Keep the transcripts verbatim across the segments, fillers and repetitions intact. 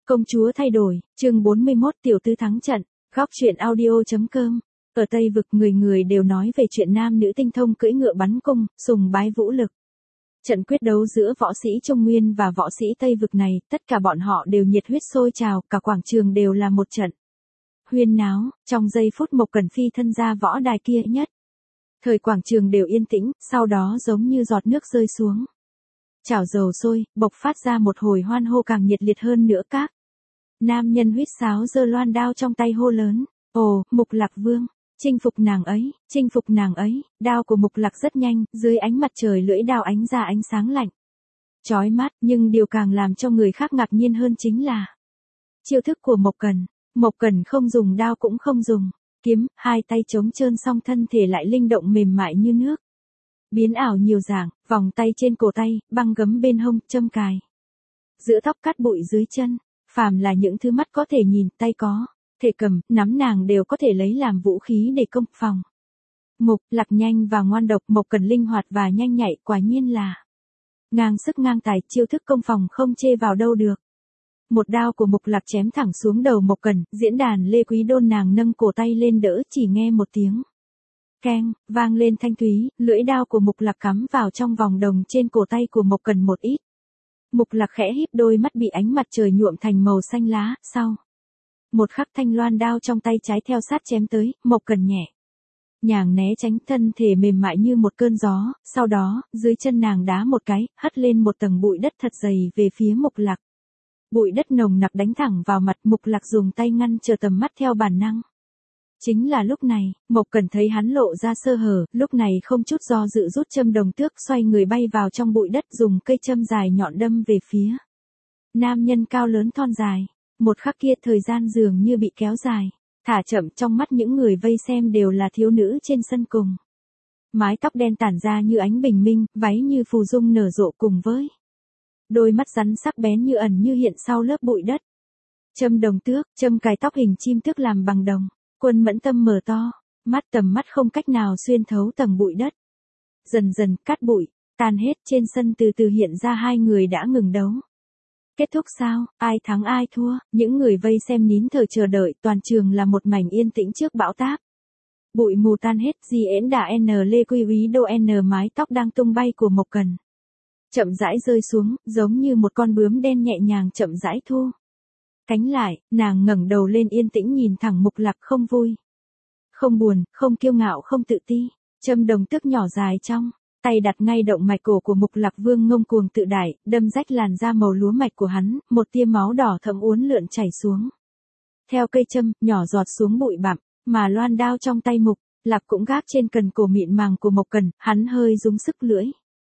Công chúa thay đổi, chương bốn mươi mốt tiểu tư thắng trận, góc truyện audio.com. Ở Tây Vực người người đều nói về chuyện nam nữ tinh thông cưỡi ngựa bắn cung, sùng bái vũ lực. Trận quyết đấu giữa võ sĩ Trung Nguyên và võ sĩ Tây Vực này, tất cả bọn họ đều nhiệt huyết sôi trào, cả quảng trường đều là một trận huyên náo, trong giây phút Mộc Cẩn phi thân ra võ đài kia nhất. Thời quảng trường đều yên tĩnh, sau đó giống như giọt nước rơi xuống. Chảo dầu sôi, bộc phát ra một hồi hoan hô càng nhiệt liệt hơn nữa các. Nam nhân huýt sáo giơ loan đao trong tay hô lớn, ồ, Mục Lạc Vương, chinh phục nàng ấy, chinh phục nàng ấy, đao của Mục Lạc rất nhanh, dưới ánh mặt trời lưỡi đao ánh ra ánh sáng lạnh. Chói mắt, nhưng điều càng làm cho người khác ngạc nhiên hơn chính là chiêu thức của Mộc Cẩn. Mộc Cẩn không dùng đao cũng không dùng kiếm, hai tay trống trơn song thân thể lại linh động mềm mại như nước. Biến ảo nhiều dạng, vòng tay trên cổ tay, băng gấm bên hông, châm cài. Giữa tóc cắt bụi dưới chân, phàm là những thứ mắt có thể nhìn, tay có thể cầm, nắm nàng đều có thể lấy làm vũ khí để công phòng. Mục Lạc nhanh và ngoan độc, Mộc Cẩn linh hoạt và nhanh nhạy, quả nhiên là ngang sức ngang tài, chiêu thức công phòng không chê vào đâu được. Một đao của Mục Lạc chém thẳng xuống đầu Mộc Cẩn, diễn đàn Lê Quý Đôn nàng nâng cổ tay lên đỡ, chỉ nghe một tiếng keng, vang lên thanh thúy, lưỡi đao của Mục Lạc cắm vào trong vòng đồng trên cổ tay của Mộc Cẩn một ít. Mục Lạc khẽ híp đôi mắt bị ánh mặt trời nhuộm thành màu xanh lá, sau một khắc thanh loan đao trong tay trái theo sát chém tới, Mộc Cẩn nhẹ nhàng né tránh, thân thể mềm mại như một cơn gió, sau đó, dưới chân nàng đá một cái, hất lên một tầng bụi đất thật dày về phía Mục Lạc. Bụi đất nồng nặc đánh thẳng vào mặt, Mục Lạc dùng tay ngăn trở tầm mắt theo bản năng. Chính là lúc này, Mộc Cẩn thấy hắn lộ ra sơ hở, lúc này không chút do dự rút châm đồng tước, xoay người bay vào trong bụi đất, dùng cây châm dài nhọn đâm về phía nam nhân cao lớn thon dài. Một khắc kia thời gian dường như bị kéo dài, thả chậm, trong mắt những người vây xem đều là thiếu nữ trên sân cùng. Mái tóc đen tản ra như ánh bình minh, váy như phù dung nở rộ cùng với đôi mắt rắn sắc bén như ẩn như hiện sau lớp bụi đất. Châm đồng tước, châm cài tóc hình chim tước làm bằng đồng. Quân Mẫn Tâm mở to mắt, tầm mắt không cách nào xuyên thấu tầng bụi đất. Dần dần cát bụi tan hết, trên sân từ từ hiện ra hai người đã ngừng đấu. Kết thúc sao, ai thắng ai thua, những người vây xem nín thở chờ đợi, toàn trường là một mảnh yên tĩnh trước bão táp. Bụi mù tan hết, di ễn đà N Lê Quy Úy Đô N mái tóc đang tung bay của Mộc Cẩn chậm rãi rơi xuống, giống như một con bướm đen nhẹ nhàng chậm rãi thu cánh lại, nàng ngẩng đầu lên yên tĩnh nhìn thẳng Mục Lạc, không vui, không buồn, không kiêu ngạo, không tự ti. Châm đồng tước nhỏ dài trong tay đặt ngay động mạch cổ của Mục Lạc Vương ngông cuồng tự đại, đâm rách làn da màu lúa mạch của hắn, một tia máu đỏ thẫm uốn lượn chảy xuống. Theo cây châm, nhỏ giọt xuống bụi bặm, mà loan đao trong tay Mục Lạc cũng gác trên cần cổ mịn màng của Mộc Cẩn, hắn hơi rúng sức lưỡi.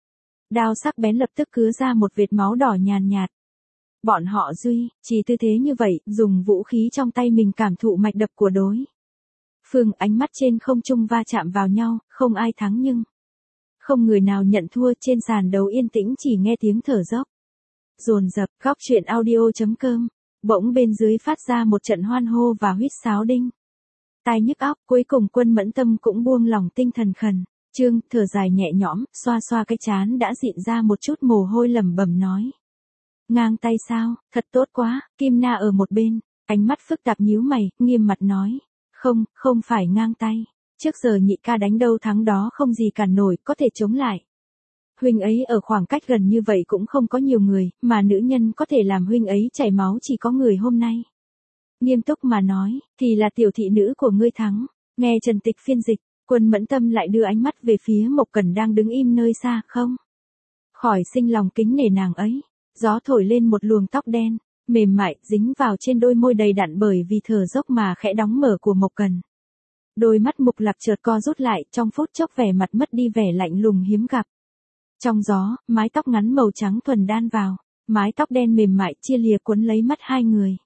Đao sắc bén lập tức cứa ra một vệt máu đỏ nhàn nhạt. Bọn họ duy trì tư thế như vậy, dùng vũ khí trong tay mình cảm thụ mạch đập của đối phương, ánh mắt trên không trung va chạm vào nhau, không ai thắng nhưng không người nào nhận thua. Trên sàn đấu yên tĩnh, chỉ nghe tiếng thở dốc dồn dập. Góc truyện audio.com. Bỗng bên dưới phát ra một trận hoan hô và huýt sáo đinh tai nhức óc, cuối cùng Quân Mẫn Tâm cũng buông lòng tinh thần khẩn trương, thở dài nhẹ nhõm, xoa xoa cái trán đã dịn ra một chút mồ hôi, lẩm bẩm nói: ngang tay sao, thật tốt quá. Kim Na ở một bên, ánh mắt phức tạp nhíu mày, nghiêm mặt nói: không, không phải ngang tay. Trước giờ nhị ca đánh đâu thắng đó, không gì cản nổi, có thể chống lại. Huynh ấy ở khoảng cách gần như vậy cũng không có nhiều người, mà nữ nhân có thể làm huynh ấy chảy máu chỉ có người hôm nay. Nghiêm túc mà nói, thì là tiểu thị nữ của ngươi thắng. Nghe Trần Tịch phiên dịch, Quân Mẫn Tâm lại đưa ánh mắt về phía Mộc Cẩn đang đứng im nơi xa, không khỏi sinh lòng kính nể nàng ấy. Gió thổi lên một luồng tóc đen, mềm mại, dính vào trên đôi môi đầy đặn bởi vì thở dốc mà khẽ đóng mở của Mộc Cẩn. Đôi mắt Mục Lạc chợt co rút lại, trong phút chốc vẻ mặt mất đi vẻ lạnh lùng hiếm gặp. Trong gió, mái tóc ngắn màu trắng thuần đan vào, mái tóc đen mềm mại chia lìa cuốn lấy mắt hai người.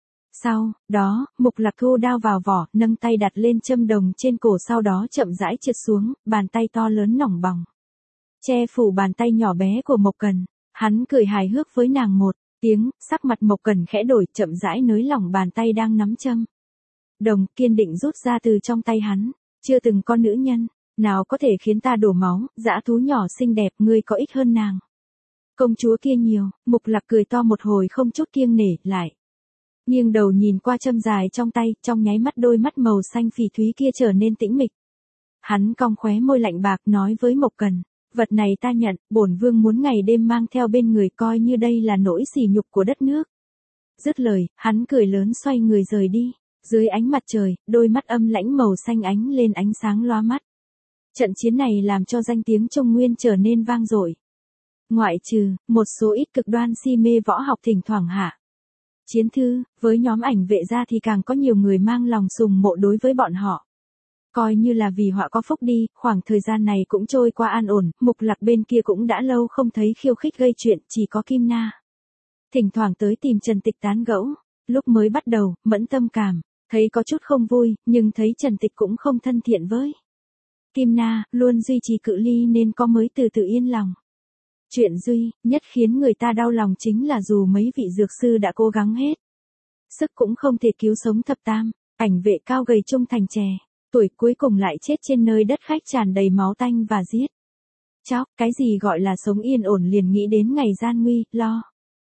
Sau đó, Mục Lạc thu đao vào vỏ, nâng tay đặt lên châm đồng trên cổ, sau đó chậm rãi trượt xuống, bàn tay to lớn nỏng bỏng che phủ bàn tay nhỏ bé của Mộc Cẩn. Hắn cười hài hước với nàng một tiếng, sắc mặt Mộc Cẩn khẽ đổi, chậm rãi nới lỏng bàn tay đang nắm châm đồng, kiên định rút ra từ trong tay hắn. Chưa từng có nữ nhân nào có thể khiến ta đổ máu, dã thú nhỏ xinh đẹp, ngươi có ích hơn nàng công chúa kia nhiều. Mục Lạc cười to một hồi không chút kiêng nể, lại nghiêng đầu nhìn qua châm dài trong tay, trong nháy mắt đôi mắt màu xanh phỉ thúy kia trở nên tĩnh mịch. Hắn cong khóe môi lạnh bạc nói với Mộc Cần, vật này ta nhận, bổn vương muốn ngày đêm mang theo bên người, coi như đây là nỗi sỉ nhục của đất nước. Dứt lời, hắn cười lớn xoay người rời đi. Dưới ánh mặt trời, đôi mắt âm lãnh màu xanh ánh lên ánh sáng lóa mắt. Trận chiến này làm cho danh tiếng Trung Nguyên trở nên vang dội. Ngoại trừ, một số ít cực đoan si mê võ học thỉnh thoảng hạ chiến thư, với nhóm ảnh vệ gia thì càng có nhiều người mang lòng sùng mộ đối với bọn họ. Coi như là vì họa có phúc đi, khoảng thời gian này cũng trôi qua an ổn, Mục Lạc bên kia cũng đã lâu không thấy khiêu khích gây chuyện, chỉ có Kim Na thỉnh thoảng tới tìm Trần Tịch tán gẫu. Lúc mới bắt đầu, Mẫn Tâm cảm thấy có chút không vui, nhưng thấy Trần Tịch cũng không thân thiện với Kim Na, luôn duy trì cự ly nên có mới từ từ yên lòng. Chuyện duy nhất khiến người ta đau lòng chính là dù mấy vị dược sư đã cố gắng hết sức cũng không thể cứu sống thập tam, ảnh vệ cao gầy trung thành trẻ, tuổi cuối cùng lại chết trên nơi đất khách tràn đầy máu tanh và giết chóc. Cái gì gọi là sống yên ổn liền nghĩ đến ngày gian nguy, lo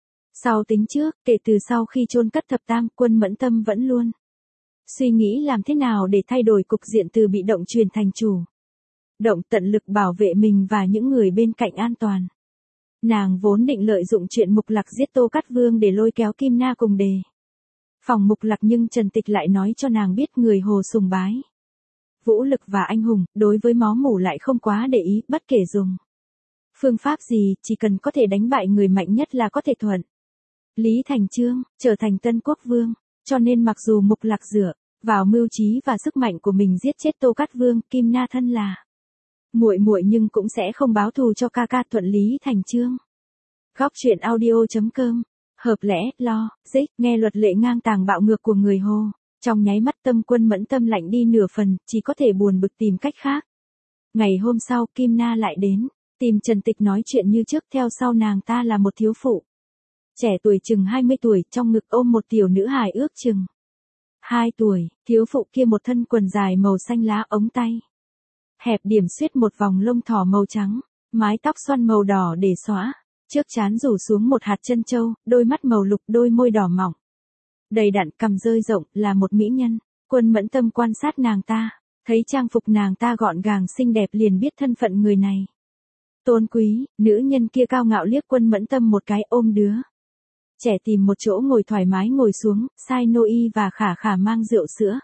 sau tính trước. Kể từ sau khi chôn cất thập tam, Quân Mẫn Tâm vẫn luôn suy nghĩ làm thế nào để thay đổi cục diện từ bị động chuyển thành chủ động, tận lực bảo vệ mình và những người bên cạnh an toàn. Nàng vốn định lợi dụng chuyện Mục Lạc giết Tô Cát Vương để lôi kéo Kim Na cùng đề phòng Mục Lạc, nhưng Trần Tịch lại nói cho nàng biết người Hồ sùng bái vũ lực và anh hùng, đối với máu mủ lại không quá để ý, bất kể dùng phương pháp gì, chỉ cần có thể đánh bại người mạnh nhất là có thể thuận lý thành chương, trở thành Tân Quốc Vương. Cho nên mặc dù Mục Lạc dựa vào mưu trí và sức mạnh của mình giết chết Tô Cát Vương, Kim Na thân là muội muội nhưng cũng sẽ không báo thù cho ca ca thuận lý thành chương. Góc truyện audio chấm com, hợp lẽ, lo, dích, nghe luật lệ ngang tàng bạo ngược của người Hồ. Trong nháy mắt tâm Quân Mẫn Tâm lạnh đi nửa phần, chỉ có thể buồn bực tìm cách khác. Ngày hôm sau, Kim Na lại đến tìm Trần Tịch nói chuyện như trước, theo sau nàng ta là một thiếu phụ trẻ tuổi chừng hai mươi tuổi, trong ngực ôm một tiểu nữ hài ước chừng hai tuổi. Thiếu phụ kia một thân quần dài màu xanh lá, ống tay hẹp điểm xuyết một vòng lông thỏ màu trắng, mái tóc xoăn màu đỏ để xõa, trước trán rủ xuống một hạt chân châu, đôi mắt màu lục, đôi môi đỏ mỏng đầy đặn, cằm rơi rộng, là một mỹ nhân. Quân Mẫn Tâm quan sát nàng ta, thấy trang phục nàng ta gọn gàng xinh đẹp liền biết thân phận người này tôn quý. Nữ nhân kia cao ngạo liếc Quân Mẫn Tâm một cái, ôm đứa trẻ tìm một chỗ ngồi thoải mái ngồi xuống, sai nô y và Khả Khả mang rượu sữa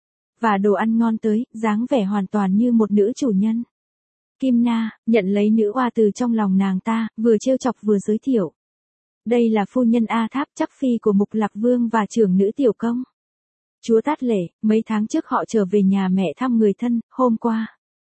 và đồ ăn ngon tới, dáng vẻ hoàn toàn như một nữ chủ nhân. Kim Na nhận lấy nữ oa từ trong lòng nàng ta, vừa trêu chọc vừa giới thiệu. Đây là phu nhân A Tháp, chắc phi của Mục Lạc Vương và trưởng nữ Tiểu Công chúa Tát Lễ. Mấy tháng trước họ trở về nhà mẹ thăm người thân, hôm qua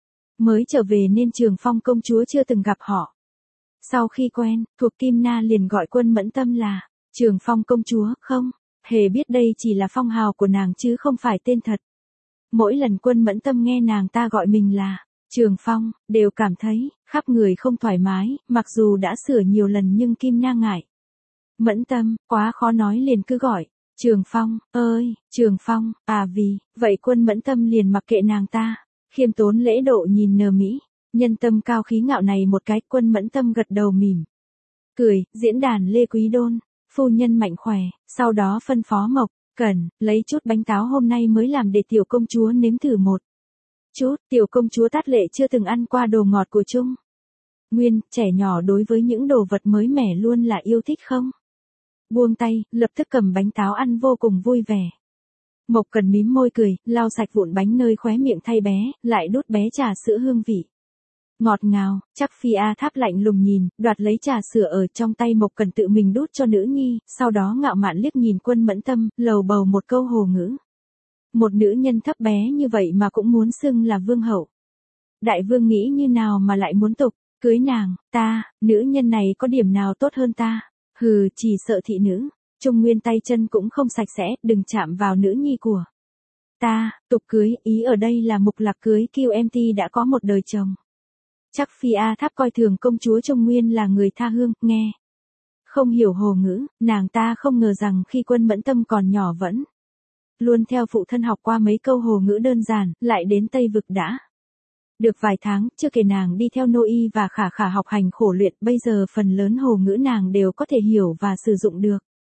mới trở về nên Trường Phong công chúa chưa từng gặp họ. Sau khi quen thuộc, Kim Na liền gọi Quân Mẫn Tâm là Trường Phong công chúa, không hề biết đây chỉ là phong hào của nàng chứ không phải tên thật. Mỗi lần Quân Mẫn Tâm nghe nàng ta gọi mình là Trường Phong, đều cảm thấy khắp người không thoải mái, mặc dù đã sửa nhiều lần nhưng Kim Na ngại. Mẫn Tâm, quá khó nói liền cứ gọi Trường Phong, ơi, Trường Phong, à vì, vậy Quân Mẫn Tâm liền mặc kệ nàng ta, khiêm tốn lễ độ nhìn nờ Mỹ nhân tâm cao khí ngạo này một cái. Quân Mẫn Tâm gật đầu mỉm cười. Diễn đàn Lê Quý Đôn, phu nhân mạnh khỏe, sau đó phân phó Mộc Cần lấy chút bánh táo hôm nay mới làm để tiểu công chúa nếm thử một chút. Tiểu công chúa Tát Lễ chưa từng ăn qua đồ ngọt của Trung Nguyên, trẻ nhỏ đối với những đồ vật mới mẻ luôn là yêu thích không buông tay, lập tức cầm bánh táo ăn vô cùng vui vẻ. Mộc Cần mím môi cười, lau sạch vụn bánh nơi khóe miệng thay bé, lại đút bé trà sữa hương vị ngọt ngào. Chắc phi A Tháp lạnh lùng nhìn, đoạt lấy trà sữa ở trong tay Mộc Cần tự mình đút cho nữ nhi, sau đó ngạo mạn liếc nhìn Quân Mẫn Tâm, lầu bầu một câu hồ ngữ. Một nữ nhân thấp bé như vậy mà cũng muốn xưng là vương hậu. Đại vương nghĩ như nào mà lại muốn tục cưới nàng? Ta, nữ nhân này có điểm nào tốt hơn ta? Hừ, chỉ sợ thị nữ Trung Nguyên tay chân cũng không sạch sẽ, đừng chạm vào nữ nhi của ta. Tục cưới, ý ở đây là Mục Lạc cưới Q M T đã có một đời chồng. Chắc phi A Tháp coi thường công chúa Trung Nguyên là người tha hương, nghe không hiểu hồ ngữ. Nàng ta không ngờ rằng khi Quân Mẫn Tâm còn nhỏ vẫn luôn theo phụ thân học qua mấy câu hồ ngữ đơn giản, lại đến Tây Vực đã được vài tháng, chưa kể nàng đi theo nô y và Khả Khả học hành khổ luyện, bây giờ phần lớn hồ ngữ nàng đều có thể hiểu và sử dụng được.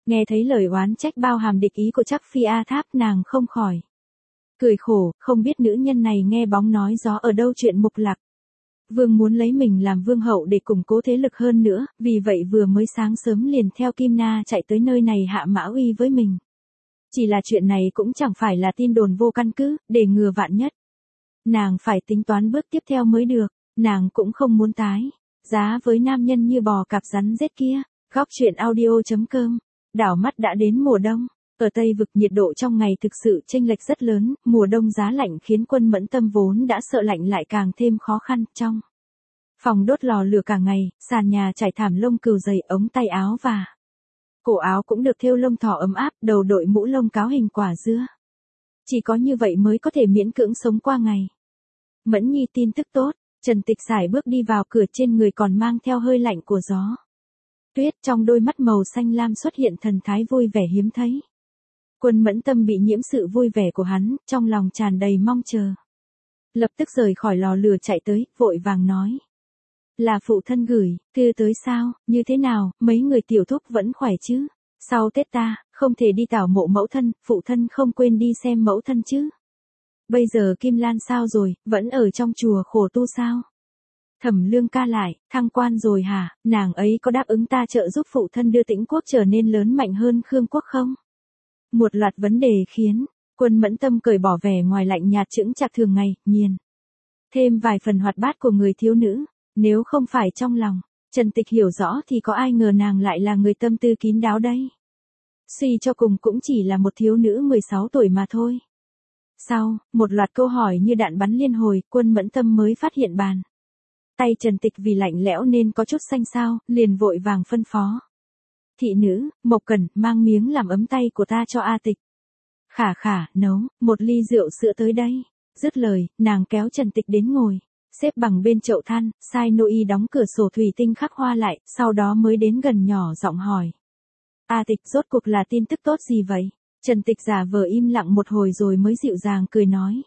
Nghe thấy lời oán trách bao hàm địch ý của Trác Phi A Tháp, nàng không khỏi cười khổ, không biết nữ nhân này nghe bóng nói gió ở đâu chuyện Mục Lạc. Vương muốn lấy mình làm vương hậu để củng cố thế lực hơn nữa, vì vậy vừa mới sáng sớm liền theo Kim Na chạy tới nơi này hạ mã uy với mình. Chỉ là chuyện này cũng chẳng phải là tin đồn vô căn cứ, để ngừa vạn nhất. Nàng phải tính toán bước tiếp theo mới được, nàng cũng không muốn tái giá với nam nhân như bò cạp rắn rết kia. Góc truyện audio.com. Đảo mắt đã đến mùa đông. Ở Tây Vực nhiệt độ trong ngày thực sự chênh lệch rất lớn, mùa đông giá lạnh khiến Quân Mẫn Tâm vốn đã sợ lạnh lại càng thêm khó khăn. Trong phòng đốt lò lửa cả ngày, sàn nhà trải thảm lông cừu dày, ống tay áo và cổ áo cũng được thêu lông thỏ ấm áp, đầu đội mũ lông cáo hình quả dưa. Chỉ có như vậy mới có thể miễn cưỡng sống qua ngày. Mẫn Nhi, tin tức tốt. Trần Tịch sải bước đi vào cửa, trên người còn mang theo hơi lạnh của gió tuyết, trong đôi mắt màu xanh lam xuất hiện thần thái vui vẻ hiếm thấy. Quân Mẫn Tâm bị nhiễm sự vui vẻ của hắn, trong lòng tràn đầy mong chờ. Lập tức rời khỏi lò lửa chạy tới, vội vàng nói. Là phụ thân gửi, thư tới sao, như thế nào, mấy người tiểu thúc vẫn khỏe chứ? Sau Tết ta, không thể đi tảo mộ mẫu thân, phụ thân không quên đi xem mẫu thân chứ? Bây giờ Kim Lan sao rồi, vẫn ở trong chùa khổ tu sao? Thẩm Lương ca lại, thăng quan rồi hả, nàng ấy có đáp ứng ta trợ giúp phụ thân đưa Tĩnh quốc trở nên lớn mạnh hơn Khương quốc không? Một loạt vấn đề khiến Quân Mẫn Tâm cởi bỏ vẻ ngoài lạnh nhạt chững chạc thường ngày, nhiên thêm vài phần hoạt bát của người thiếu nữ. Nếu không phải trong lòng Trần Tịch hiểu rõ thì có ai ngờ nàng lại là người tâm tư kín đáo đây. Suy cho cùng cũng chỉ là một thiếu nữ mười sáu tuổi mà thôi. Sau một loạt câu hỏi như đạn bắn liên hồi, Quân Mẫn Tâm mới phát hiện bàn tay Trần Tịch vì lạnh lẽo nên có chút xanh xao, liền vội vàng phân phó. Thị nữ, Mộc Cẩn, mang miếng làm ấm tay của ta cho A Tịch. Khả khả, nấu một ly rượu sữa tới đây. Dứt lời, nàng kéo Trần Tịch đến ngồi xếp bằng bên chậu than, sai nội y đóng cửa sổ thủy tinh khắc hoa lại, sau đó mới đến gần nhỏ giọng hỏi. A Tịch, rốt cuộc là tin tức tốt gì vậy? Trần Tịch giả vờ im lặng một hồi rồi mới dịu dàng cười nói.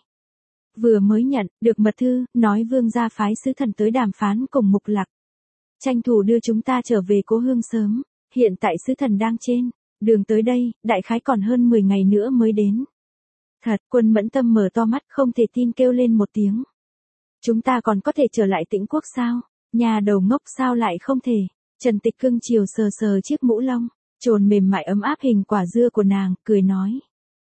Vừa mới nhận được mật thư, nói vương gia phái sứ thần tới đàm phán cùng Mục Lạc. Tranh thủ đưa chúng ta trở về cố hương sớm, hiện tại sứ thần đang trên đường tới đây, đại khái còn hơn mười ngày nữa mới đến. Thật, Quân Mẫn Tâm mở to mắt không thể tin kêu lên một tiếng. Chúng ta còn có thể trở lại Tĩnh quốc sao? Nhà đầu ngốc sao lại không thể? Trần Tịch cưng chiều sờ sờ chiếc mũ lông trồn mềm mại ấm áp hình quả dưa của nàng, cười nói.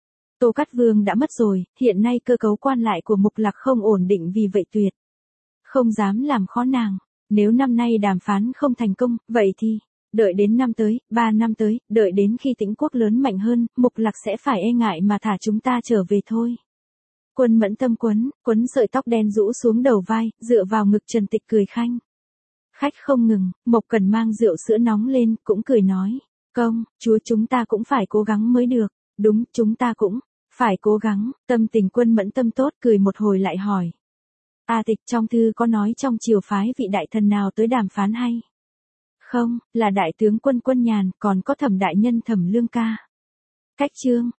Tô Cát Vương đã mất rồi, hiện nay cơ cấu quan lại của Mục Lạc không ổn định, vì vậy tuyệt không dám làm khó nàng. Nếu năm nay đàm phán không thành công, vậy thì đợi đến năm tới, ba năm tới, đợi đến khi Tĩnh quốc lớn mạnh hơn, Mục Lạc sẽ phải e ngại mà thả chúng ta trở về thôi. Quân Mẫn Tâm quấn, quấn sợi tóc đen rũ xuống đầu vai, dựa vào ngực Trần Tịch cười khanh khách không ngừng. Mộc Cẩn mang rượu sữa nóng lên, cũng cười nói. Công, chúa, chúng ta cũng phải cố gắng mới được. Đúng, chúng ta cũng phải cố gắng. Tâm tình Quân Mẫn Tâm tốt, cười một hồi lại hỏi. A Tịch, trong thư có nói trong triều phái vị đại thần nào tới đàm phán hay không? Là đại tướng quân Quân Nhàn, còn có Thẩm đại nhân Thẩm Lương ca. Cách chương